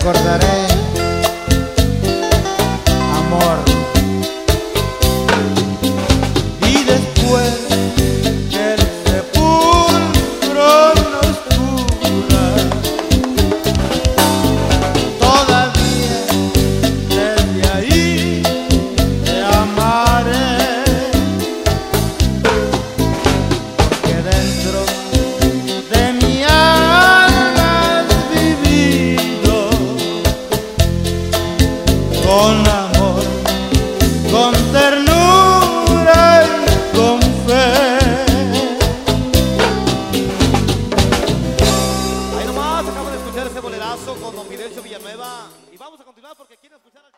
recordaré, amor. Y después que el sepulcro nos cura, todavía desde ahí te amaré, porque dentro de mi alma has vivido con amor, con ternura y con fe. Ahí nomás, acabamos de escuchar ese bolerazo con don Fidencio Villanueva y vamos a continuar porque quiero escuchar al...